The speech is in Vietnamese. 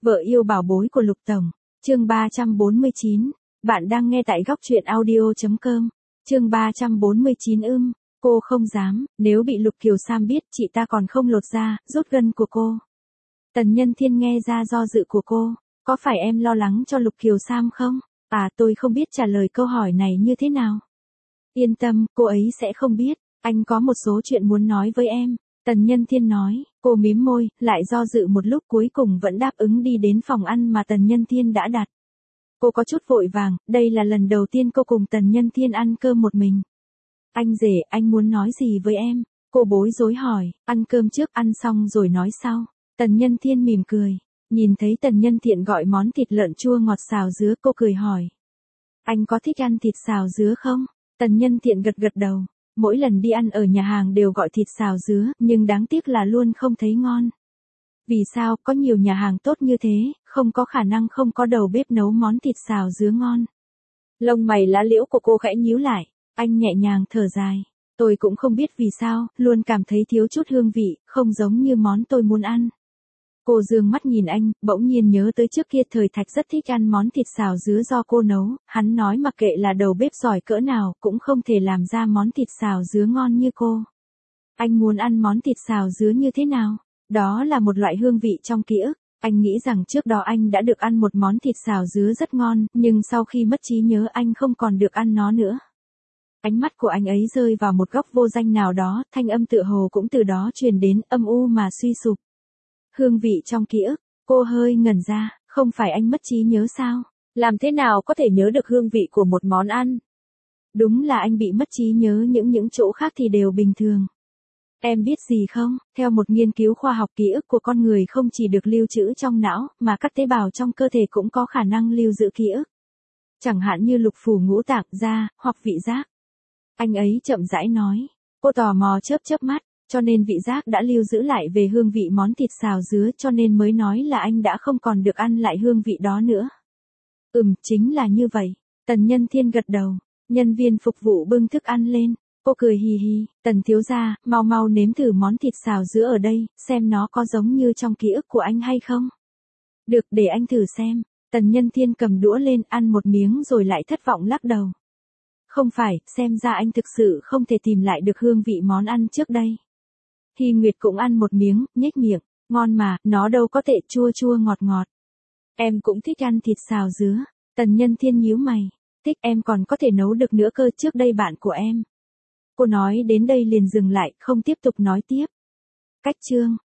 Vợ yêu bảo bối của Lục Tổng, chương 349, bạn đang nghe tại góc truyện audio.com, chương 349 cô không dám, nếu bị Lục Kiều Sam biết chị ta còn không lột da, rút gân của cô. Tần Nhân Thiên nghe ra do dự của cô, có phải em lo lắng cho Lục Kiều Sam không? À tôi không biết trả lời câu hỏi này như thế nào. Yên tâm, cô ấy sẽ không biết, anh có một số chuyện muốn nói với em. Tần Nhân Thiên nói, cô mím môi, lại do dự một lúc cuối cùng vẫn đáp ứng đi đến phòng ăn mà Tần Nhân Thiên đã đặt. Cô có chút vội vàng, đây là lần đầu tiên cô cùng Tần Nhân Thiên ăn cơm một mình. Anh rể, anh muốn nói gì với em? Cô bối rối hỏi, ăn cơm trước ăn xong rồi nói sau. Tần Nhân Thiên mỉm cười, nhìn thấy Tần Nhân Thiện gọi món thịt lợn chua ngọt xào dứa cô cười hỏi. Anh có thích ăn thịt xào dứa không? Tần Nhân Thiện gật gật đầu. Mỗi lần đi ăn ở nhà hàng đều gọi thịt xào dứa, nhưng đáng tiếc là luôn không thấy ngon. Vì sao, có nhiều nhà hàng tốt như thế, không có khả năng không có đầu bếp nấu món thịt xào dứa ngon. Lông mày lá liễu của cô khẽ nhíu lại, anh nhẹ nhàng thở dài. Tôi cũng không biết vì sao, luôn cảm thấy thiếu chút hương vị, không giống như món tôi muốn ăn. Cô dương mắt nhìn anh, bỗng nhiên nhớ tới trước kia Thời Thạch rất thích ăn món thịt xào dứa do cô nấu, hắn nói mặc kệ là đầu bếp giỏi cỡ nào cũng không thể làm ra món thịt xào dứa ngon như cô. Anh muốn ăn món thịt xào dứa như thế nào? Đó là một loại hương vị trong ký ức. Anh nghĩ rằng trước đó anh đã được ăn một món thịt xào dứa rất ngon, nhưng sau khi mất trí nhớ anh không còn được ăn nó nữa. Ánh mắt của anh ấy rơi vào một góc vô danh nào đó, thanh âm tựa hồ cũng từ đó truyền đến, âm u mà suy sụp. Hương vị trong ký ức, cô hơi ngẩn ra, không phải anh mất trí nhớ sao? Làm thế nào có thể nhớ được hương vị của một món ăn? Đúng là anh bị mất trí nhớ, những chỗ khác thì đều bình thường. Em biết gì không, theo một nghiên cứu khoa học ký ức của con người không chỉ được lưu trữ trong não, mà các tế bào trong cơ thể cũng có khả năng lưu giữ ký ức. Chẳng hạn như lục phủ ngũ tạng, da, hoặc vị giác. Anh ấy chậm rãi nói, cô tò mò chớp mắt. Cho nên vị giác đã lưu giữ lại về hương vị món thịt xào dứa cho nên mới nói là anh đã không còn được ăn lại hương vị đó nữa. Chính là như vậy. Tần Nhân Thiên gật đầu. Nhân viên phục vụ bưng thức ăn lên. Cô cười hì hì. Tần thiếu gia, mau nếm thử món thịt xào dứa ở đây, xem nó có giống như trong ký ức của anh hay không. Được, để anh thử xem. Tần Nhân Thiên cầm đũa lên ăn một miếng rồi lại thất vọng lắc đầu. Không phải, xem ra anh thực sự không thể tìm lại được hương vị món ăn trước đây. Hy Nguyệt cũng ăn một miếng, nhếch miệng, ngon mà, nó đâu có tệ, chua ngọt. Em cũng thích ăn thịt xào dứa. Tần Nhân Thiên nhíu mày, thích, em còn có thể nấu được nữa cơ, trước đây bạn của em. Cô nói đến đây liền dừng lại, không tiếp tục nói tiếp. Cách chương